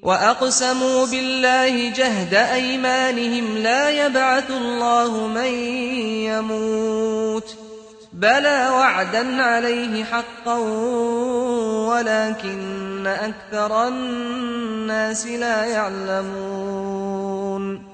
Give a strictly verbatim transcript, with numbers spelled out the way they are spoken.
وأقسموا بالله جهد أيمانهم لا يبعث الله من يموت بلى وعدا عليه حقا ولكن أكثر الناس لا يعلمون